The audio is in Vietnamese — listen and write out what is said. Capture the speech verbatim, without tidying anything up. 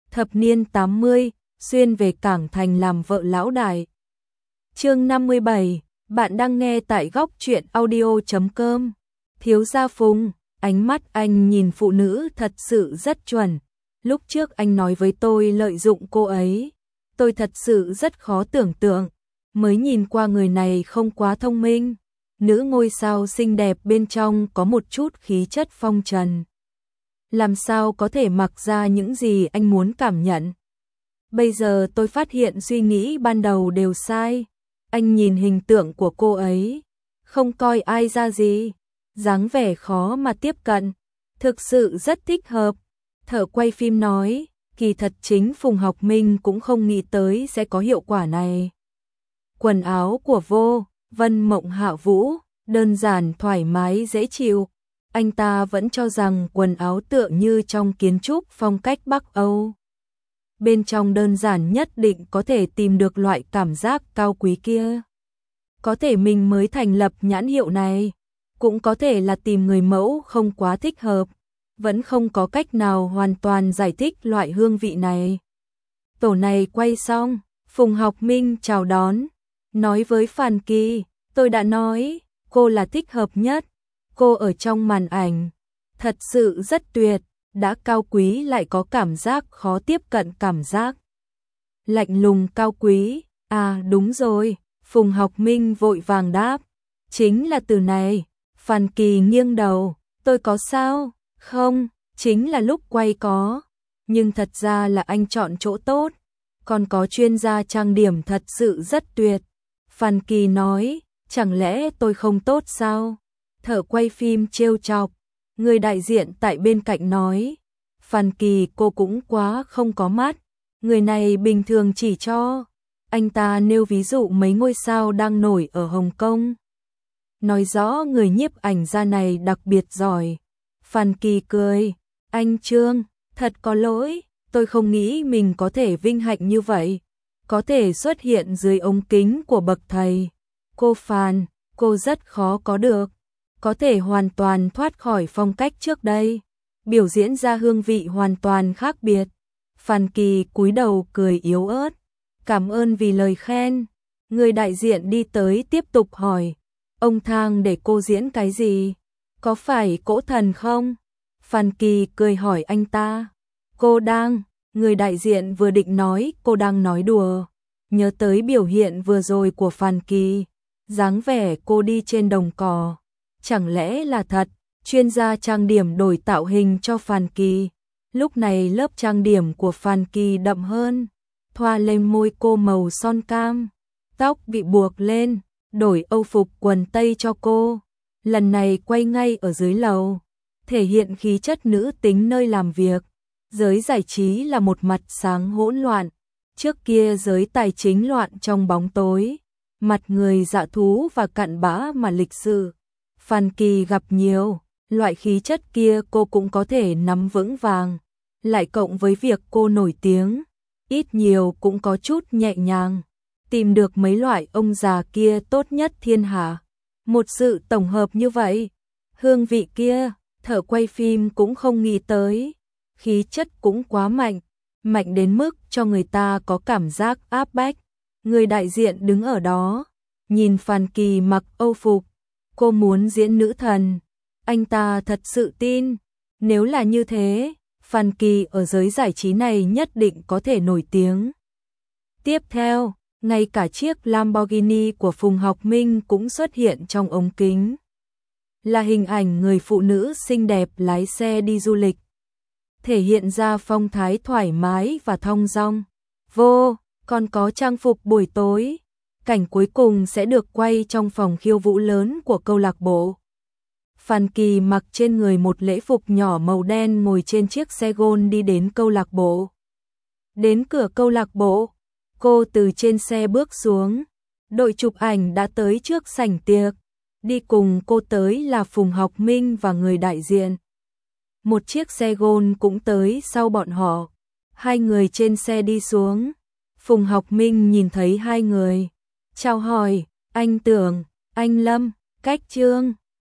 thập niên tám mươi, xuyên về Cảng Thành làm vợ lão đại. Chương năm mươi bảy, bạn đang nghe tại góc truyện audio chấm com. Thiếu gia Phùng, ánh mắt anh nhìn phụ nữ thật sự rất chuẩn. Lúc trước anh nói với tôi lợi dụng cô ấy, tôi thật sự rất khó tưởng tượng. Mới nhìn qua người này không quá thông minh. Nữ ngôi sao xinh đẹp bên trong có một chút khí chất phong trần. Làm sao có thể mặc ra những gì anh muốn cảm nhận. Bây giờ tôi phát hiện suy nghĩ ban đầu đều sai. Anh nhìn hình tượng của cô ấy, không coi ai ra gì, dáng vẻ khó mà tiếp cận, thực sự rất thích hợp. Thợ quay phim nói, kỳ thật chính Phùng Học Minh cũng không nghĩ tới sẽ có hiệu quả này. Quần áo của Vô Vân Mộng Hạ Vũ, đơn giản thoải mái dễ chịu. Anh ta vẫn cho rằng quần áo tựa như trong kiến trúc phong cách Bắc Âu. Bên trong đơn giản nhất định có thể tìm được loại cảm giác cao quý kia. Có thể mình mới thành lập nhãn hiệu này, cũng có thể là tìm người mẫu không quá thích hợp, vẫn không có cách nào hoàn toàn giải thích loại hương vị này. Tổ này quay xong, Phùng Học Minh chào đón, nói với Phan Kỳ, tôi đã nói, cô là thích hợp nhất, cô ở trong màn ảnh, thật sự rất tuyệt. Đã cao quý lại có cảm giác khó tiếp cận cảm giác. Lạnh lùng cao quý, à đúng rồi, Phùng Học Minh vội vàng đáp. Chính là từ này, Phan Kỳ nghiêng đầu, tôi có sao? Không, chính là lúc quay có. Nhưng thật ra là anh chọn chỗ tốt, còn có chuyên gia trang điểm thật sự rất tuyệt. Phan Kỳ nói, chẳng lẽ tôi không tốt sao? Thợ quay phim trêu chọc. Người đại diện tại bên cạnh nói, Phan Kỳ cô cũng quá không có mắt, người này bình thường chỉ cho. Anh ta nêu ví dụ mấy ngôi sao đang nổi ở Hồng Kông. Nói rõ người nhiếp ảnh gia này đặc biệt giỏi. Phan Kỳ cười, anh Trương, thật có lỗi, tôi không nghĩ mình có thể vinh hạnh như vậy. Có thể xuất hiện dưới ống kính của bậc thầy. Cô Phan, cô rất khó có được. Có thể hoàn toàn thoát khỏi phong cách trước đây, biểu diễn ra hương vị hoàn toàn khác biệt. Phan Kỳ cúi đầu cười yếu ớt, cảm ơn vì lời khen. Người đại diện đi tới tiếp tục hỏi, ông Thang để cô diễn cái gì? Có phải cỗ thần không? Phan Kỳ cười hỏi anh ta, cô đang, người đại diện vừa định nói cô đang nói đùa, nhớ tới biểu hiện vừa rồi của Phan Kỳ, dáng vẻ cô đi trên đồng cỏ. Chẳng lẽ là thật, chuyên gia trang điểm đổi tạo hình cho Phan Kỳ. Lúc này lớp trang điểm của Phan Kỳ đậm hơn, thoa lên môi cô màu son cam, tóc bị buộc lên, đổi âu phục quần tây cho cô. Lần này quay ngay ở dưới lầu, thể hiện khí chất nữ tính nơi làm việc. Giới giải trí là một mặt sáng hỗn loạn, trước kia giới tài chính loạn trong bóng tối, mặt người dạ thú và cặn bã mà lịch sự. Phan Kỳ gặp nhiều, loại khí chất kia cô cũng có thể nắm vững vàng, lại cộng với việc cô nổi tiếng, ít nhiều cũng có chút nhẹ nhàng, tìm được mấy loại ông già kia tốt nhất thiên hạ. Một sự tổng hợp như vậy, hương vị kia, thợ quay phim cũng không nghĩ tới, khí chất cũng quá mạnh, mạnh đến mức cho người ta có cảm giác áp bách. Người đại diện đứng ở đó, nhìn Phan Kỳ mặc âu phục. Cô muốn diễn nữ thần, anh ta thật sự tin, nếu là như thế, Phan Kỳ ở giới giải trí này nhất định có thể nổi tiếng. Tiếp theo, ngay cả chiếc Lamborghini của Phùng Học Minh cũng xuất hiện trong ống kính. Là hình ảnh người phụ nữ xinh đẹp lái xe đi du lịch, thể hiện ra phong thái thoải mái và thong dong. Vô, còn có trang phục buổi tối. Cảnh cuối cùng sẽ được quay trong phòng khiêu vũ lớn của câu lạc bộ. Phan Kỳ mặc trên người một lễ phục nhỏ màu đen ngồi trên chiếc xe gôn đi đến câu lạc bộ. Đến cửa câu lạc bộ, cô từ trên xe bước xuống. Đội chụp ảnh đã tới trước sảnh tiệc. Đi cùng cô tới là Phùng Học Minh và người đại diện. Một chiếc xe gôn cũng tới sau bọn họ. Hai người trên xe đi xuống. Phùng Học Minh nhìn thấy hai người. Chào hỏi, anh Tưởng, anh Lâm, Cách Trương,